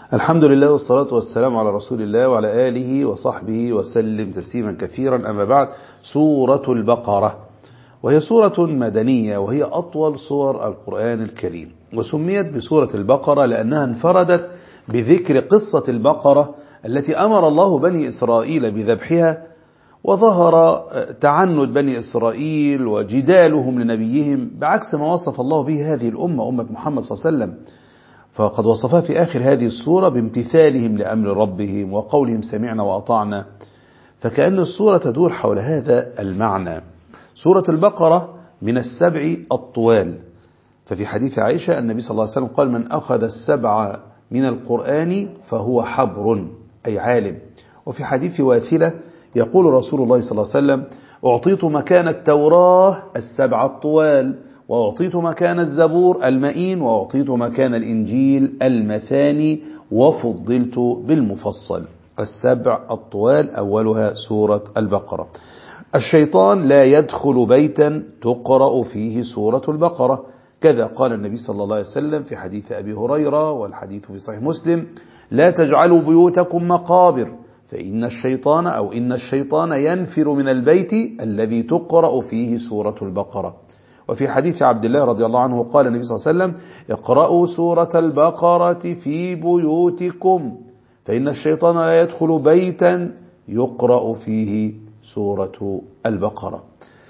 الحمد لله والصلاة والسلام على رسول الله وعلى آله وصحبه وسلم تسليما كثيرا. أما بعد، سورة البقرة، وهي سورة مدنية، وهي أطول سور القرآن الكريم، وسميت بسورة البقرة لأنها انفردت بذكر قصة البقرة التي أمر الله بني إسرائيل بذبحها، وظهر تعنت بني إسرائيل وجدالهم لنبيهم بعكس ما وصف الله به هذه الأمة، أمة محمد صلى الله عليه وسلم. فقد وصفها في آخر هذه السورة بامتثالهم لأمر ربهم وقولهم سمعنا وأطعنا، فكأن السورة تدور حول هذا المعنى. سورة البقرة من السبع الطوال، ففي حديث عائشة النبي صلى الله عليه وسلم قال: من أخذ السبع من القرآن فهو حبر، أي عالم. وفي حديث واثلة يقول رسول الله صلى الله عليه وسلم: أعطيت مكان التوراة السبع الطوال، وأعطيت مكان الزبور المئين، وأعطيت مكان الإنجيل المثاني، وفضلت بالمفصل. السبع الطوال أولها سورة البقرة. الشيطان لا يدخل بيتا تقرأ فيه سورة البقرة، كذا قال النبي صلى الله عليه وسلم في حديث أبي هريرة، والحديث في صحيح مسلم: لا تجعلوا بيوتكم مقابر، فإن الشيطان ينفر من البيت الذي تقرأ فيه سورة البقرة. وفي حديث عبد الله رضي الله عنه قال النبي صلى الله عليه وسلم: اقرأوا سورة البقرة في بيوتكم، فإن الشيطان لا يدخل بيتا يقرأ فيه سورة البقرة.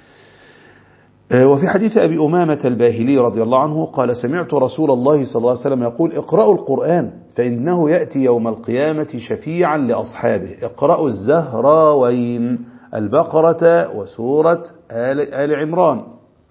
وفي حديث أبي أمامة الباهلي رضي الله عنه قال: سمعت رسول الله صلى الله عليه وسلم يقول: اقرأوا القرآن فإنه يأتي يوم القيامة شفيعا لأصحابه. اقرأوا الزهراوين، البقرة وسورة آل عمران،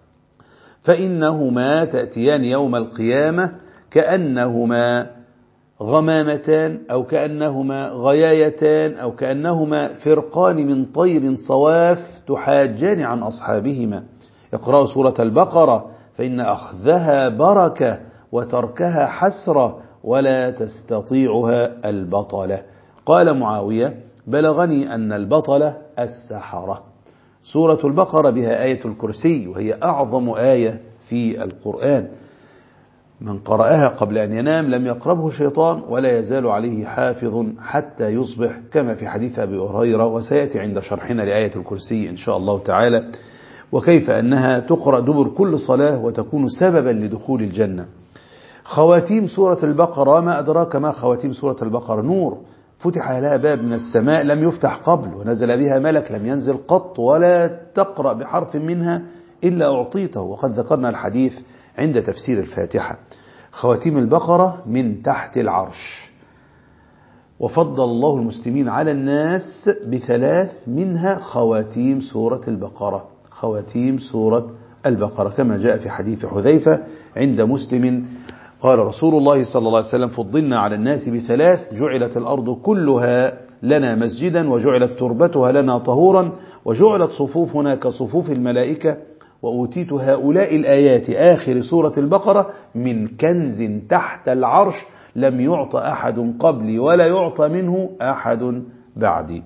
فإنهما تأتيان يوم القيامة كأنهما غمامتان، أو كأنهما غيايتان، أو كأنهما فرقان من طير صواف تحاجان عن أصحابهما. اقرأوا سورة البقرة فإن أخذها بركة وتركها حسرة ولا تستطيعها البطلة. قال معاوية: بلغني أن البطلة السحرة. سورة البقرة بها آية الكرسي، وهي أعظم آية في القرآن. من قرأها قبل أن ينام لم يقربه شيطان ولا يزال عليه حافظ حتى يصبح، كما في حديث أبي هريرة، وسيأتي عند شرحنا لآية الكرسي إن شاء الله تعالى، وكيف أنها تقرأ دبر كل صلاة وتكون سببا لدخول الجنة. خواتيم سورة البقرة، ما أدراك ما خواتيم سورة البقرة؟ نور فتح لها باب من السماء لم يفتح قبل، ونزل بها ملك لم ينزل قط، ولا تقرأ بحرف منها إلا أعطيته، وقد ذكرنا الحديث عند تفسير الفاتحة. خواتيم البقرة من تحت العرش، وفضل الله المسلمين على الناس بثلاث منها خواتيم سورة البقرة. خواتيم سورة البقرة كما جاء في حديث حذيفة عند مسلم قال رسول الله صلى الله عليه وسلم: فضلنا على الناس بثلاث: جعلت الأرض كلها لنا مسجدا، وجعلت تربتها لنا طهورا، وجعلت صفوفنا كصفوف الملائكة، وأوتيت هؤلاء الآيات آخر سورة البقرة من كنز تحت العرش لم يعط أحد قبلي ولا يعطى منه أحد بعدي.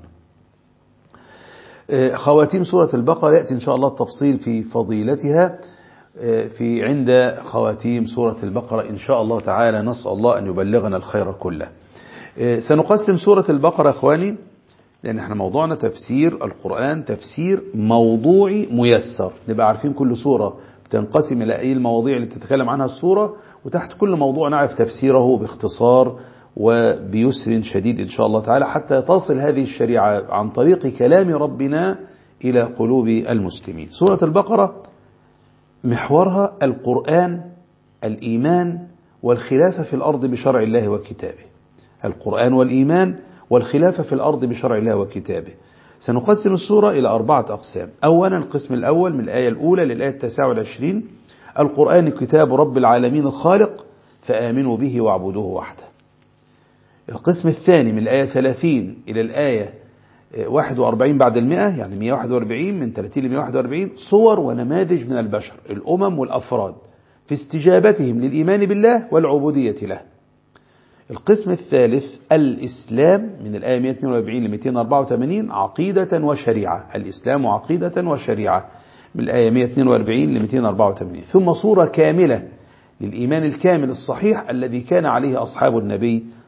خواتيم سورة البقرة يأتي إن شاء الله التفصيل في فضيلتها في عند خواتيم سورة البقرة إن شاء الله تعالى. نسأل الله أن يبلغنا الخير كله. سنقسم سورة البقرة أخواني، لأن احنا موضوعنا تفسير القرآن تفسير موضوعي ميسر، نبقى عارفين كل سورة بتنقسم إلى أي المواضيع اللي بتتكلم عنها السورة، وتحت كل موضوع نعرف تفسيره باختصار وبيسر شديد إن شاء الله تعالى، حتى تصل هذه الشريعة عن طريق كلام ربنا إلى قلوب المسلمين. سورة البقرة محورها القرآن، الإيمان، والخلافة في الأرض بشرع الله وكتابه. القرآن والإيمان والخلافة في الأرض بشرع الله وكتابه. سنقسم السورة إلى 4 أقسام. أولا القسم الأول من الآية الأولى للآية 29: القرآن كتاب رب العالمين الخالق فآمنوا به واعبدوه وحده. القسم الثاني من الآية 30 إلى الآية 41 بعد 100، يعني 141 من 30 ل 141 صور ونماذج من البشر الأمم والأفراد في استجابتهم للإيمان بالله والعبودية له. القسم الثالث الإسلام من الآية 142 ل 284 عقيدة وشريعة، الإسلام عقيدة وشريعة من الآية 142 ل 284. ثم صورة كاملة للإيمان الكامل الصحيح الذي كان عليه أصحاب النبي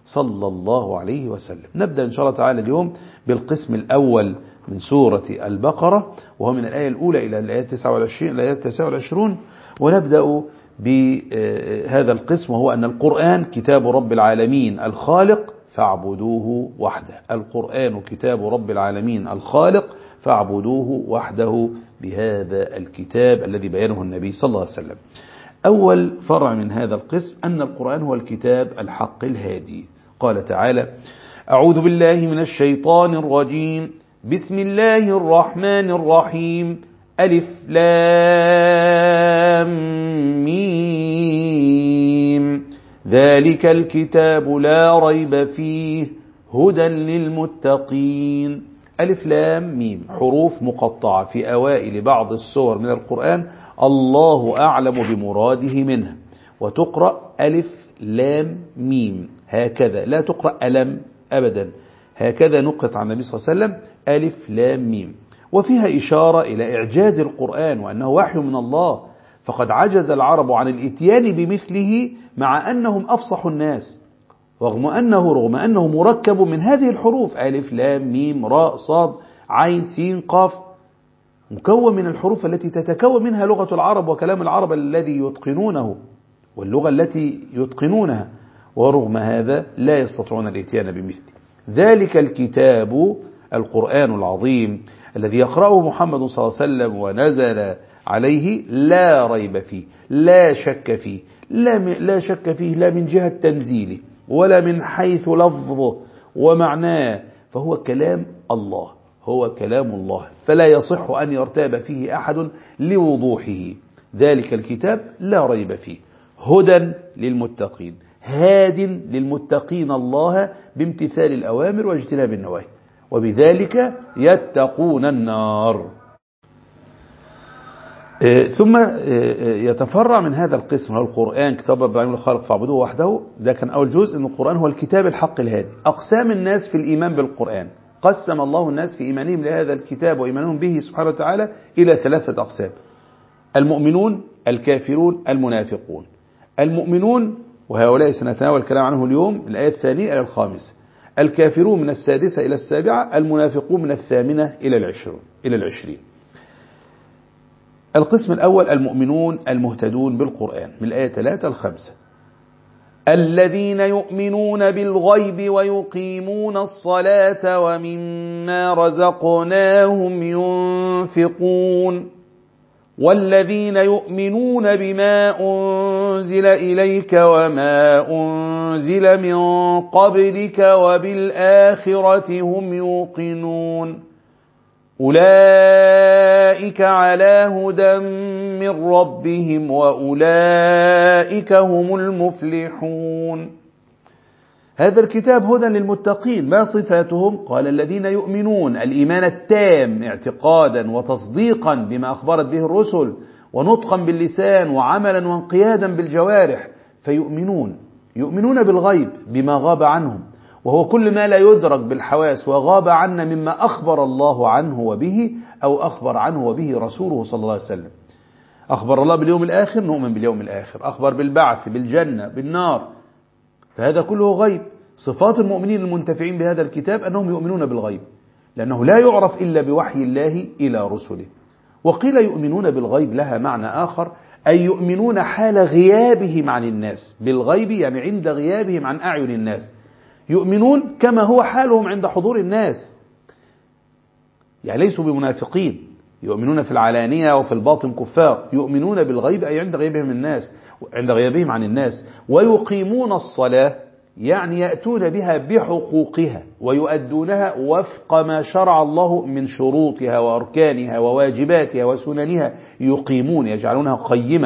صلى الله عليه وسلم. نبدأ إن شاء الله تعالى اليوم بالقسم الأول من سورة البقرة، وهو من الآية الأولى إلى الآية 29، ونبدأ بهذا القسم، وهو أن القرآن كتاب رب العالمين الخالق فاعبدوه وحده. القرآن كتاب رب العالمين الخالق فاعبدوه وحده بهذا الكتاب الذي بيانه النبي صلى الله عليه وسلم. أول فرع من هذا القسم أن القرآن هو الكتاب الحق الهادي. قال تعالى: أعوذ بالله من الشيطان الرجيم، بسم الله الرحمن الرحيم، ألف لام ميم، ذلك الكتاب لا ريب فيه هدى للمتقين. ألف لام ميم حروف مقطعة في أوائل بعض السور من القرآن، الله أعلم بمراده منها، وتقرأ ألف لام ميم هكذا، لا تقرأ ألم أبدا، هكذا نقرأ عن النبي صلى الله عليه وسلم ألف لام ميم. وفيها إشارة إلى إعجاز القرآن وأنه وحي من الله، فقد عجز العرب عن الإتيان بمثله مع أنهم أفصح الناس، رغم أنه مركب من هذه الحروف ألف لام ميم راء صاد عين سين قاف، مكون من الحروف التي تتكون منها لغة العرب وكلام العرب الذي يتقنونه واللغة التي يتقنونها، ورغم هذا لا يستطيعون الاتيان بمثله. ذلك الكتاب القرآن العظيم الذي يقرأه محمد صلى الله عليه وسلم ونزل عليه لا ريب فيه، لا شك فيه، لا شك فيه لا من جهة تنزيله ولا من حيث لفظه ومعناه، فهو كلام الله، هو كلام الله، فلا يصح أن يرتاب فيه أحد لوضوحه. ذلك الكتاب لا ريب فيه هدى للمتقين، هاد للمتقين الله بامتثال الأوامر واجتناب النواهي، وبذلك يتقون النار. ثم يتفرع من هذا القسم، هو القرآن كتاب رب العالمين الخالق فاعبدوه وحده. ده كان أول جزء، أن القرآن هو الكتاب الحق الهادي. أقسام الناس في الإيمان بالقرآن، قسم الله الناس في إيمانهم لهذا الكتاب وإيمانهم به سبحانه وتعالى إلى 3 أقسام: المؤمنون، الكافرون، المنافقون. المؤمنون وهؤلاء سنتناول الكلام عنه اليوم، الآية 2 إلى 5. الكافرون من 6 إلى 7، المنافقون من 8 إلى 20. القسم الأول المؤمنون المهتدون بالقرآن، من الآية 3 إلى 5. الذين يؤمنون بالغيب ويقيمون الصلاة ومما رزقناهم ينفقون، والذين يؤمنون بما أنزل إليك وما أنزل من قبلك وبالآخرة هم يوقنون، أولئك على هدى من ربهم وأولئك هم المفلحون. هذا الكتاب هدى للمتقين. ما صفاتهم؟ قال: الذين يؤمنون الإيمان التام اعتقادا وتصديقا بما أخبرت به الرسل، ونطقا باللسان وعملا وانقيادا بالجوارح، يؤمنون بالغيب بما غاب عنهم، وهو كل ما لا يدرك بالحواس وغاب عنا مما أخبر الله عنه وبه، أو أخبر عنه وبه رسوله صلى الله عليه وسلم. أخبر الله باليوم الآخر، نؤمن باليوم الآخر. أخبر بالبعث، بالجنة، بالنار، فهذا كله غيب. صفات المؤمنين المنتفعين بهذا الكتاب أنهم يؤمنون بالغيب، لأنه لا يعرف إلا بوحي الله إلى رسله. وقيل يؤمنون بالغيب لها معنى آخر، أي يؤمنون حال غيابهم عن الناس. بالغيب يعني عند غيابهم عن أعين الناس، يؤمنون كما هو حالهم عند حضور الناس، يعني ليسوا بمنافقين، يؤمنون في العلانية وفي الباطن كفار. يؤمنون بالغيب أي عند غيابهم عن الناس. ويقيمون الصلاة يعني يأتون بها بحقوقها ويؤدونها وفق ما شرع الله من شروطها وأركانها وواجباتها وسننها. يقيمون يجعلونها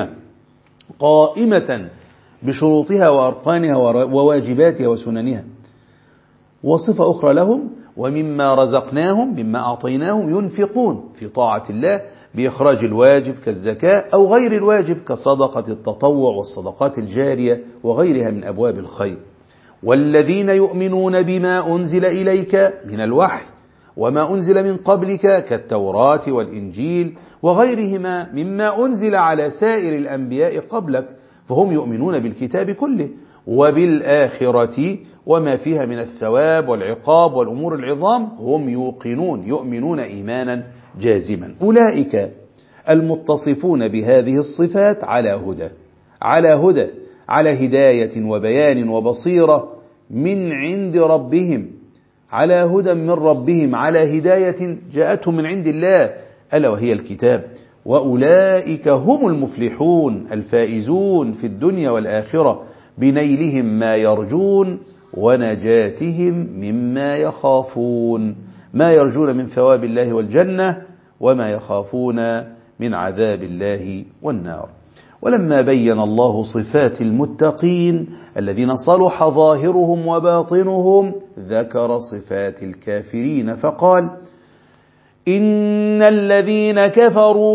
قائمة بشروطها وأركانها وواجباتها وسننها. وصفة أخرى لهم: ومما رزقناهم، مما أعطيناهم، ينفقون في طاعة الله بإخراج الواجب كالزكاة أو غير الواجب كصدقة التطوع والصدقات الجارية وغيرها من أبواب الخير. والذين يؤمنون بما أنزل إليك من الوحي وما أنزل من قبلك كالتوراة والإنجيل وغيرهما مما أنزل على سائر الأنبياء قبلك، فهم يؤمنون بالكتاب كله وبالآخرة، وما فيها من الثواب والعقاب والأمور العظام هم يؤمنون إيمانا جازما. أولئك المتصفون بهذه الصفات على هدى على هداية وبيان وبصيرة من عند ربهم، على هدى من ربهم، على هداية جاءتهم من عند الله ألا وهي الكتاب. وأولئك هم المفلحون الفائزون في الدنيا والآخرة بنيلهم ما يرجون ونجاتهم مما يخافون، ما يرجون من ثواب الله والجنة وما يخافون من عذاب الله والنار. ولما بين الله صفات المتقين الذين صلح ظاهرهم وباطنهم ذكر صفات الكافرين فقال: إن الذين كفروا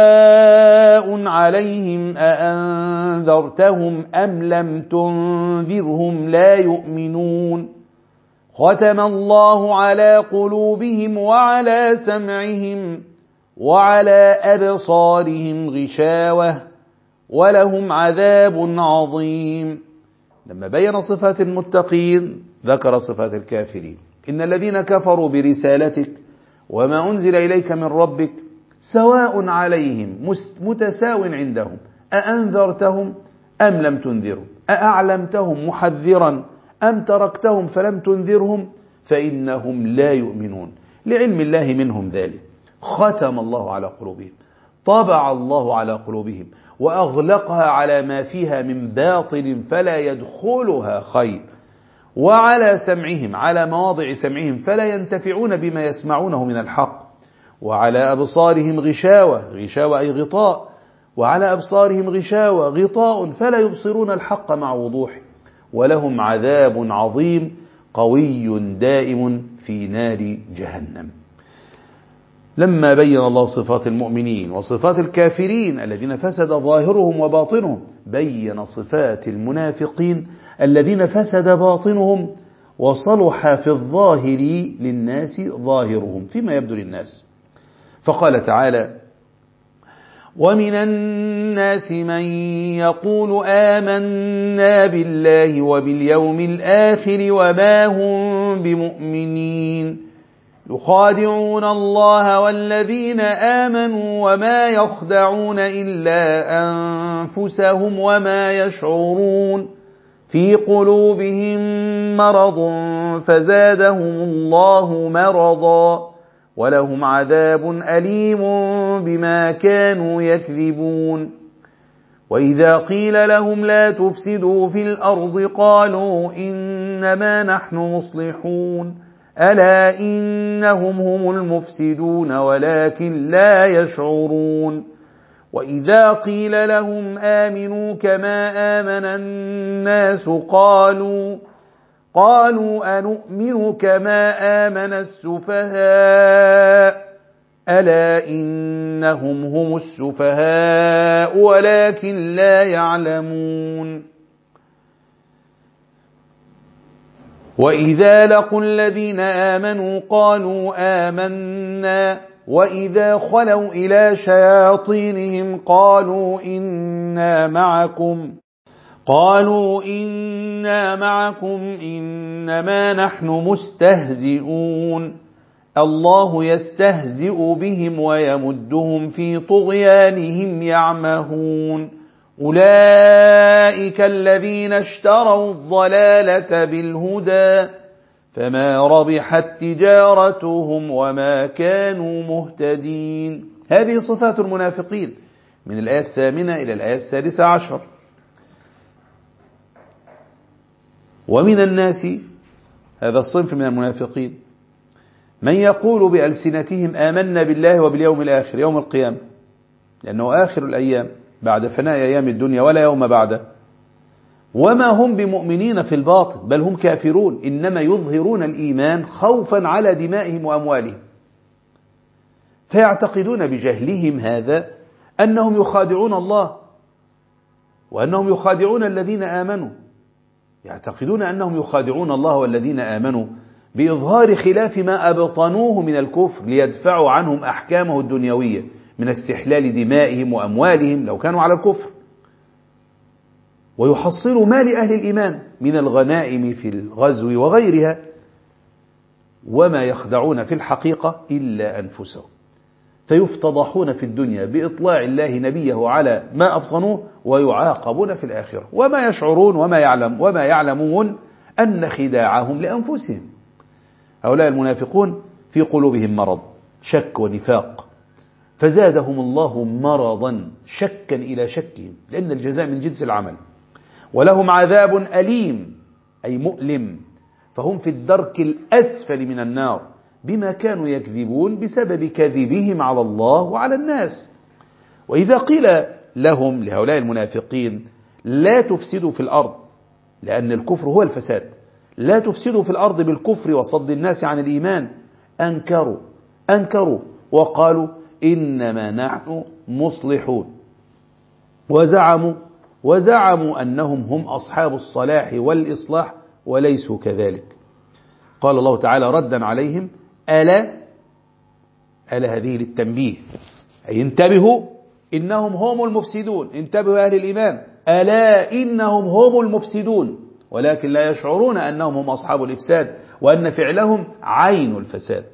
سواء عليهم أأنذرتهم أم لم تنذرهم لا يؤمنون ختم الله على قلوبهم وعلى سمعهم وعلى أبصارهم غشاوة ولهم عذاب عظيم. لما بين صفات المتقين ذكر صفات الكافرين. إن الذين كفروا برسالتك وما أنزل إليك من ربك سواء عليهم متساو عندهم أأنذرتهم أم لم تنذرهم أأعلمتهم محذرا أم تركتهم فلم تنذرهم فإنهم لا يؤمنون لعلم الله منهم ذلك. ختم الله على قلوبهم، طبع الله على قلوبهم وأغلقها على ما فيها من باطل فلا يدخلها خير، وعلى سمعهم، على مواضع سمعهم فلا ينتفعون بما يسمعونه من الحق، وعلى أبصارهم غشاوة أي غطاء، وعلى أبصارهم غطاء فلا يبصرون الحق مع وضوح، ولهم عذاب عظيم قوي دائم في نار جهنم. لما بين الله صفات المؤمنين وصفات الكافرين الذين فسد ظاهرهم وباطنهم بين صفات المنافقين الذين فسد باطنهم وصلح في الظاهر للناس ظاهرهم فيما يبدو للناس. فقال تعالى: ومن الناس من يقول آمنا بالله وباليوم الآخر وما هم بمؤمنين يخادعون الله والذين آمنوا وما يخدعون إلا أنفسهم وما يشعرون في قلوبهم مرض فزادهم الله مرضا ولهم عذاب أليم بما كانوا يكذبون. وإذا قيل لهم لا تفسدوا في الأرض قالوا إنما نحن مصلحون ألا إنهم هم المفسدون ولكن لا يشعرون. وإذا قيل لهم آمنوا كما آمن الناس قالوا أنؤمن كما آمن السفهاء ألا إنهم هم السفهاء ولكن لا يعلمون. وإذا لقوا الذين آمنوا قالوا آمنا وإذا خلوا إلى شياطينهم قالوا إنا معكم إنما نحن مستهزئون الله يستهزئ بهم ويمدهم في طغيانهم يعمهون. أولئك الذين اشتروا الضلالة بالهدى فما ربحت تجارتهم وما كانوا مهتدين. هذه صفات المنافقين من الآية 8 إلى الآية 16. ومن الناس، هذا الصنف من المنافقين، من يقول بألسنتهم آمنا بالله وباليوم الآخر، يوم القيامة، لأنه آخر الأيام بعد فناء أيام الدنيا ولا يوم بعده، وما هم بمؤمنين في الباطن بل هم كافرون، إنما يظهرون الإيمان خوفا على دمائهم وأموالهم، فيعتقدون بجهلهم هذا أنهم يخادعون الله وأنهم يخادعون الذين آمنوا، يعتقدون أنهم يخادعون الله والذين آمنوا بإظهار خلاف ما أبطنوه من الكفر ليدفعوا عنهم أحكامه الدنيوية من استحلال دمائهم وأموالهم لو كانوا على الكفر، ويحصلوا ما لأهل الإيمان من الغنائم في الغزو وغيرها، وما يخدعون في الحقيقة إلا أنفسهم، فيفتضحون في الدنيا بإطلاع الله نبيه على ما أبطنوه، ويعاقبون في الآخرة، وما يشعرون وما يعلمون أن خداعهم لأنفسهم. هؤلاء المنافقون في قلوبهم مرض، شك ونفاق، فزادهم الله مرضا شكا إلى شكهم، لأن الجزاء من جنس العمل. ولهم عذاب أليم أي مؤلم، فهم في الدرك الأسفل من النار بما كانوا يكذبون بسبب كذبهم على الله وعلى الناس. وإذا قيل لهم لهؤلاء المنافقين لا تفسدوا في الأرض، لأن الكفر هو الفساد، لا تفسدوا في الأرض بالكفر وصد الناس عن الإيمان، أنكروا وقالوا إنما نحن مصلحون، وزعموا أنهم هم أصحاب الصلاح والإصلاح وليسوا كذلك. قال الله تعالى ردا عليهم ألا هذه للتنبيه، أي انتبهوا إنهم هم المفسدون، انتبهوا أهل الإيمان، ألا إنهم هم المفسدون، ولكن لا يشعرون أنهم هم أصحاب الإفساد، وأن فعلهم عين الفساد.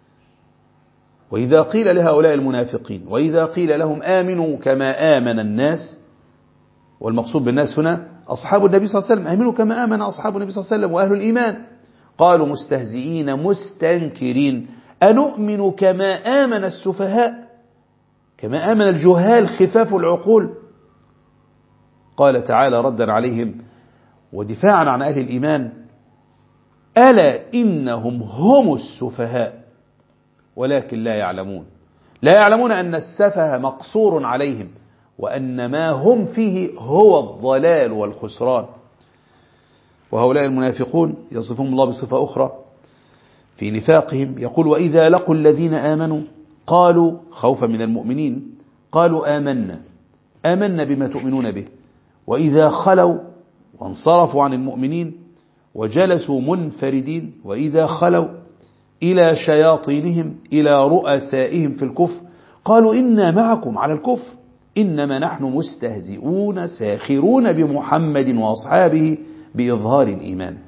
وإذا قيل لهؤلاء المنافقين وإذا قيل لهم آمنوا كما آمن الناس، والمقصود بالناس هنا أصحاب النبي صلى الله عليه وسلم، آمنوا كما آمن أصحاب النبي صلى الله عليه وسلم وأهل الإيمان، قالوا مستهزئين مستنكرين أنؤمن كما آمن السفهاء، كما آمن الجهال خفاف العقول. قال تعالى ردا عليهم ودفاعا عن أهل الإيمان ألا إنهم هم السفهاء ولكن لا يعلمون أن السفه مقصور عليهم، وأن ما هم فيه هو الضلال والخسران. وهؤلاء المنافقون يصفهم الله بصفة أخرى في نفاقهم، يقول وإذا لقوا الذين آمنوا قالوا خوفا من المؤمنين قالوا آمنا بما تؤمنون به، وإذا خلوا وانصرفوا عن المؤمنين وجلسوا منفردين، وإذا خلوا إلى شياطينهم إلى رؤسائهم في الكفر قالوا إنا معكم على الكفر إنما نحن مستهزئون ساخرون بمحمد وأصحابه بإظهار الإيمان.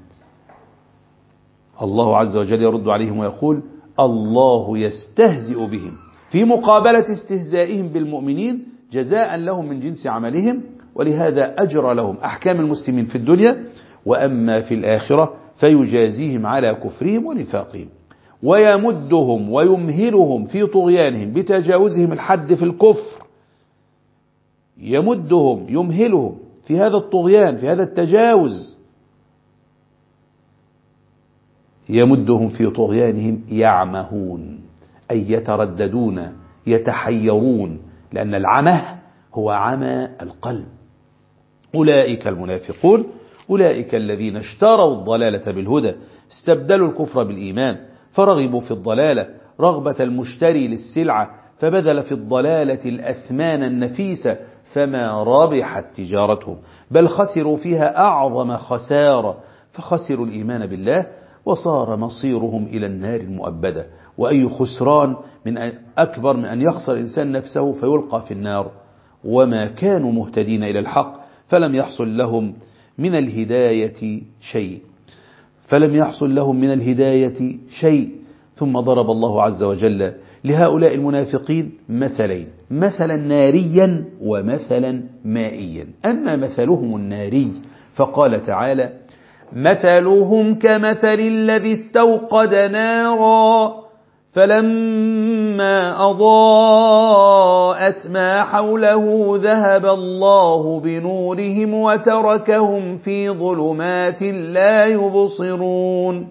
الله عز وجل يرد عليهم ويقول الله يستهزئ بهم في مقابلة استهزائهم بالمؤمنين جزاء لهم من جنس عملهم، ولهذا أجرى لهم أحكام المسلمين في الدنيا، وأما في الآخرة فيجازيهم على كفرهم ونفاقهم، ويمدهم ويمهلهم في طغيانهم بتجاوزهم الحد في الكفر، يمدهم يمهلهم في هذا الطغيان في هذا التجاوز، يمدهم في طغيانهم يعمهون أي يترددون يتحيرون، لأن العمى هو عمى القلب. أولئك المنافقون أولئك الذين اشتروا الضلالة بالهدى، استبدلوا الكفر بالإيمان، فرغبوا في الضلالة رغبة المشتري للسلعة، فبذل في الضلالة الأثمان النفيسة، فما ربحت تجارتهم، بل خسروا فيها أعظم خسارة، فخسروا الإيمان بالله وصار مصيرهم إلى النار المؤبدة. وأي خسران أكبر من أن يخسر الإنسان نفسه فيلقى في النار، وما كانوا مهتدين إلى الحق فلم يحصل لهم من الهداية شيء. ثم ضرب الله عز وجل لهؤلاء المنافقين مثلين، مثلا ناريا ومثلا مائيا. أما مثلهم الناري فقال تعالى مثلهم كمثل الذي استوقد نارا فلما أضاءت ما حوله ذهب الله بنورهم وتركهم في ظلمات لا يبصرون،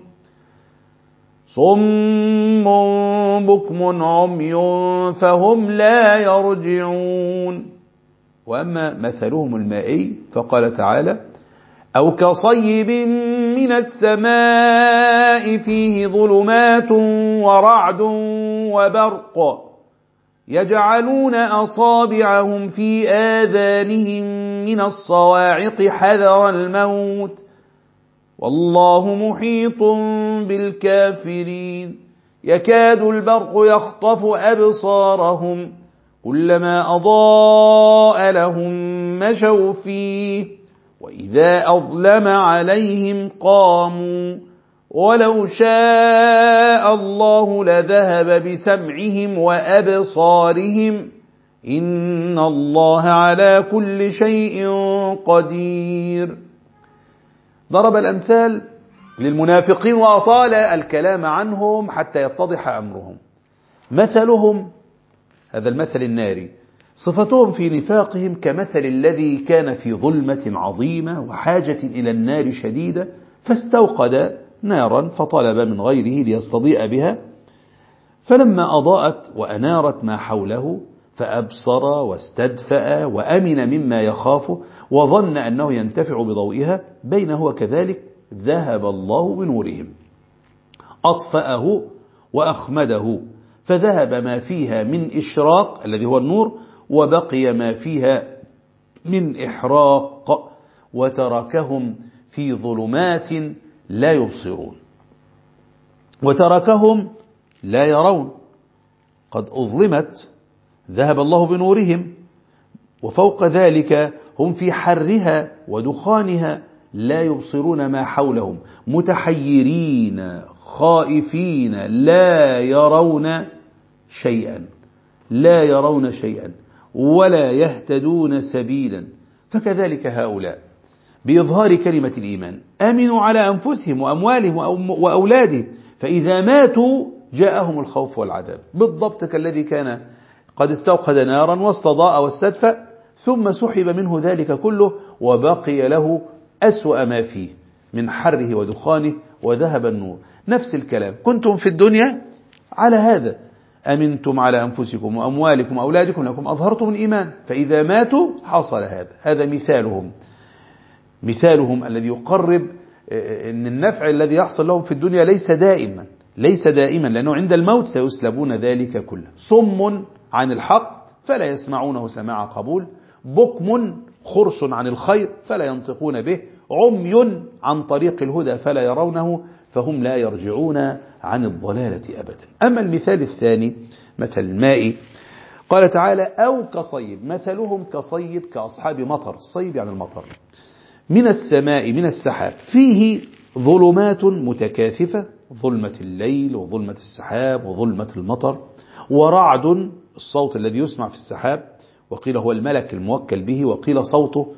صم بكم عمي فهم لا يرجعون. وأما مثلهم المائي فقال تعالى أو كصيب من السماء فيه ظلمات ورعد وبرق يجعلون أصابعهم في آذانهم من الصواعق حذر الموت والله محيط بالكافرين، يكاد البرق يخطف أبصارهم كلما أضاء لهم مشوا فيه وإذا أظلم عليهم قاموا ولو شاء الله لذهب بسمعهم وأبصارهم إن الله على كل شيء قدير. ضرب الأمثال للمنافقين وأطال الكلام عنهم حتى يتضح أمرهم. مثلهم هذا المثل الناري، صفتهم في نفاقهم كمثل الذي كان في ظلمة عظيمة وحاجة إلى النار شديدة فاستوقد نارا فطلب من غيره ليستضيء بها، فلما أضاءت وأنارت ما حوله فأبصر واستدفأ وأمن مما يخاف وظن أنه ينتفع بضوئها، بين هو كذلك ذهب الله بنورهم، أطفأه وأخمده، فذهب ما فيها من إشراق الذي هو النور وبقي ما فيها من إحراق، وتركهم في ظلمات لا يبصرون وتركهم لا يرون. قد أظلمت ذهب الله بنورهم، وفوق ذلك هم في حرها ودخانها لا يبصرون ما حولهم، متحيرين خائفين لا يرون شيئا ولا يهتدون سبيلا. فكذلك هؤلاء بإظهار كلمة الإيمان أمنوا على أنفسهم وأموالهم وأولادهم، فإذا ماتوا جاءهم الخوف والعذاب، بالضبط كالذي كان قد استوقد نارا واستضاء واستدفأ ثم سحب منه ذلك كله وبقي له أسوأ ما فيه من حره ودخانه وذهب النور. نفس الكلام، كنتم في الدنيا على هذا، أمنتم على أنفسكم وأموالكم وأولادكم لكم أظهرتم الإيمان، فإذا ماتوا حصل هذا مثالهم الذي يقرب أن النفع الذي يحصل لهم في الدنيا ليس دائما، لأنه عند الموت سيسلبون ذلك كله. صم عن الحق فلا يسمعونه سماع قبول، بكم خرس عن الخير فلا ينطقون به، عمي عن طريق الهدى فلا يرونه، فهم لا يرجعون عن الضلالة أبدا. أما المثال الثاني مثل الماء، قال تعالى أو كصيب، مثلهم كصيب كأصحاب مطر، الصيب يعني المطر، من السماء من السحاب فيه ظلمات متكاثفة، ظلمة الليل وظلمة السحاب وظلمة المطر، ورعد الصوت الذي يسمع في السحاب وقيل هو الملك الموكل به وقيل صوته،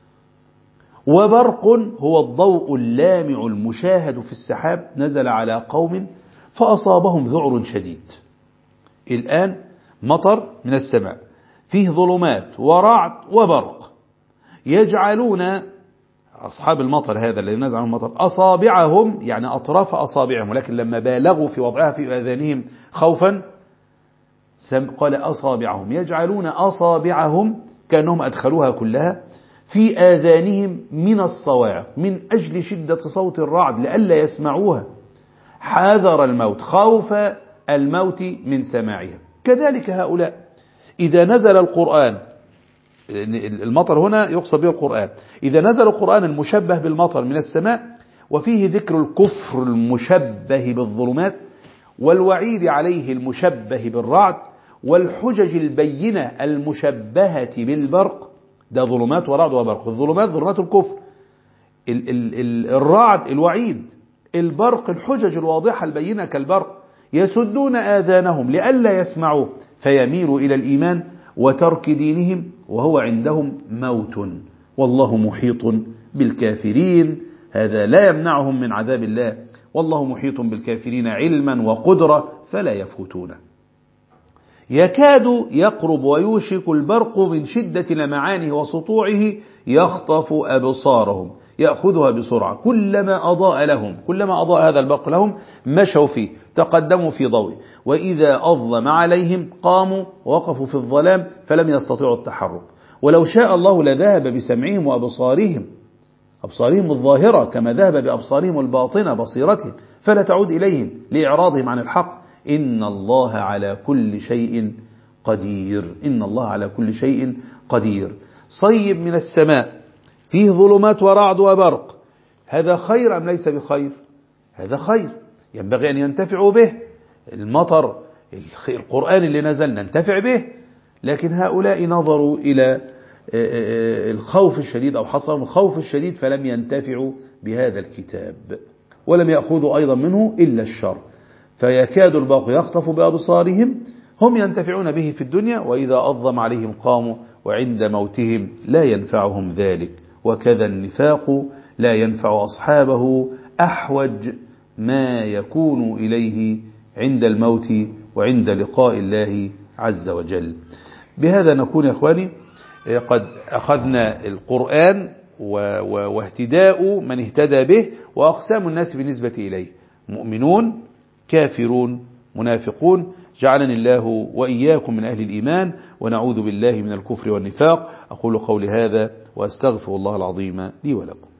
وبرق هو الضوء اللامع المشاهد في السحاب نزل على قوم فأصابهم ذعر شديد. الآن مطر من السماء فيه ظلمات ورعد وبرق، يجعلون أصحاب المطر هذا الذي نزل عنهم المطر أصابعهم يعني أطراف أصابعهم، ولكن لما بالغوا في وضعها في آذانهم خوفا قال أصابعهم، يجعلون أصابعهم كأنهم أدخلوها كلها في آذانهم من الصواعق من أجل شدة صوت الرعد لئلا يسمعوها، حذر الموت، خوف الموت من سماعها. كذلك هؤلاء إذا نزل القرآن، المطر هنا يقصد به القرآن، إذا نزل القرآن المشبه بالمطر من السماء وفيه ذكر الكفر المشبه بالظلمات والوعيد عليه المشبه بالرعد والحجج البينة المشبهة بالبرق، ده ظلمات ورعد وبرق. الظلمات ظلمات الكفر، الرعد الوعيد، البرق الحجج الواضحة البينة كالبرق، يسدون آذانهم لئلا يسمعوا فيميلوا إلى الإيمان وترك دينهم وهو عندهم موت، والله محيط بالكافرين. هذا لا يمنعهم من عذاب الله، والله محيط بالكافرين علما وقدرة فلا يفوتونه. يكاد يقرب ويوشك البرق من شدة لمعانه وسطوعه يخطف أبصارهم يأخذها بسرعة، كلما أضاء هذا البرق لهم مشوا فيه تقدموا في ضوءه، وإذا أظلم عليهم قاموا ووقفوا في الظلام فلم يستطيعوا التحرك. ولو شاء الله لذهب بسمعهم وأبصارهم الظاهرة كما ذهب بأبصارهم الباطنة بصيرتهم فلا تعود إليهم لإعراضهم عن الحق. إن الله على كل شيء قدير. صيب من السماء فيه ظلمات ورعد وبرق، هذا خير أم ليس بخير؟ هذا خير، ينبغي أن ينتفعوا به. المطر القرآن اللي نزل ننتفع به، لكن هؤلاء نظروا إلى الخوف الشديد أو حصلهم الخوف الشديد فلم ينتفعوا بهذا الكتاب ولم يأخذوا أيضا منه إلا الشر، فيكاد البرق يخطف بأبصارهم، هم ينتفعون به في الدنيا وإذا أظلم عليهم قاموا وعند موتهم لا ينفعهم ذلك. وكذا النفاق لا ينفع أصحابه أحوج ما يكون إليه عند الموت وعند لقاء الله عز وجل. بهذا نكون يا إخواني قد أخذنا القرآن واهتداء من اهتدى به وأقسام الناس بالنسبة إليه: مؤمنون، كافرون، منافقون. جعلني الله وإياكم من أهل الإيمان ونعوذ بالله من الكفر والنفاق. أقول قولي هذا وأستغفر الله العظيم لي ولكم.